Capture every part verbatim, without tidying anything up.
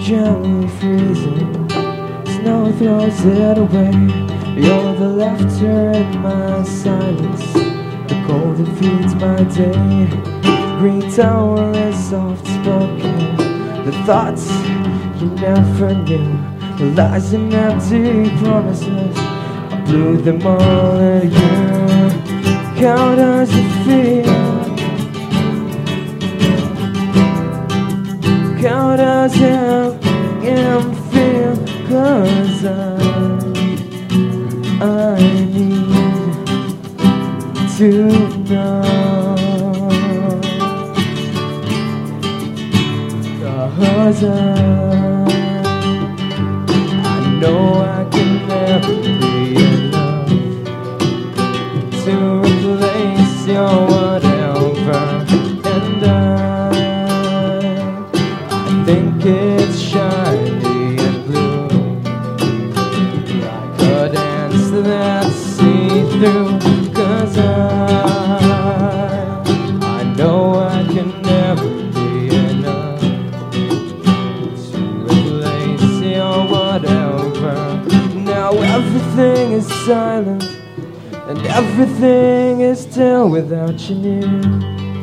gently freezing. Snow throws it away. You're the laughter in my silence, the cold that feeds my day. Green towel is soft spoken, the thoughts you never knew, the lies and empty promises, I blew them all at you. How does it feel? How does it feel? 'Cause I, I need to know. 'Cause I, I know I can never be enough to replace your whatever. And I, I think it's shiny and blue, like a dance that's see-through. 'Cause I, I know I can never be enough to replace your whatever. Now everything is silent and everything is still without you near.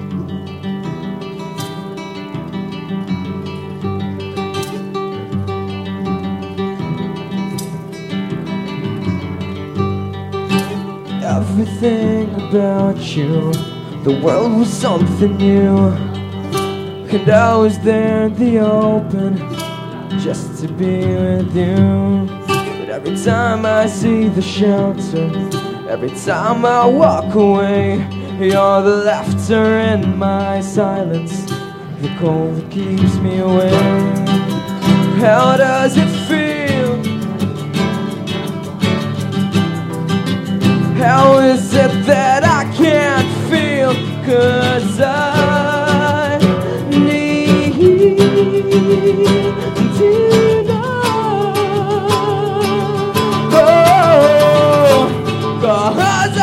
Everything about you, the world was something new, and I was there in the open just to be with you. But every time I see the shelter, every time I walk away, you're the laughter in my silence, the cold that keeps me away. How does it feel? How is it that I can't feel? 'Cause I need to know. Oh, 'cause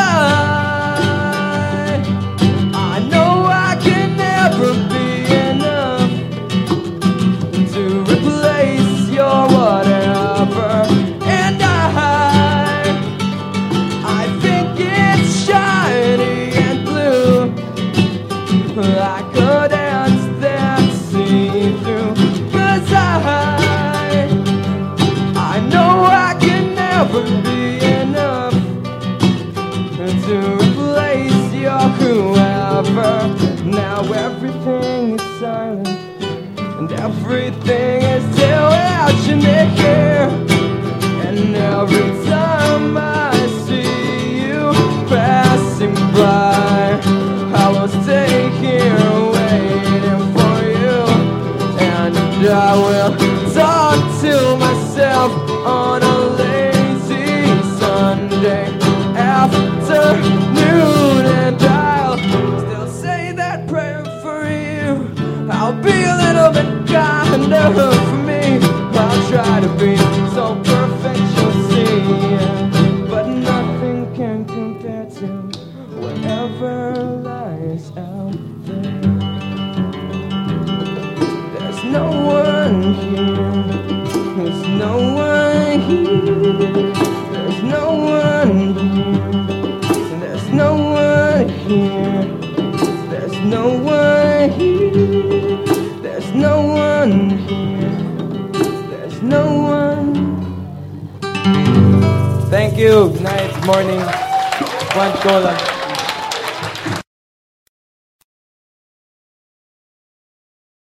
I, I know I can never be enough to replace your whatever. And I, I think it's shiny and blue, like a dance that's see-through. 'Cause I, I know I can never be enough to replace your whoever. Now everything is silent and everything is still without you near. And every time I see you passing by, I will stay here waiting for you. And I will talk to myself on a lazy Sunday afternoon, and I'll still say that prayer for you. I'll be a little bit kinder for me. I'll try to be so perfect, you'll see, but nothing can compare to whatever lies out there. There's no one here, there's no one here, there's no one here, there's no one here, there's no one here, there's no one here, there's no one. Thank you. Good night, good morning. One cola.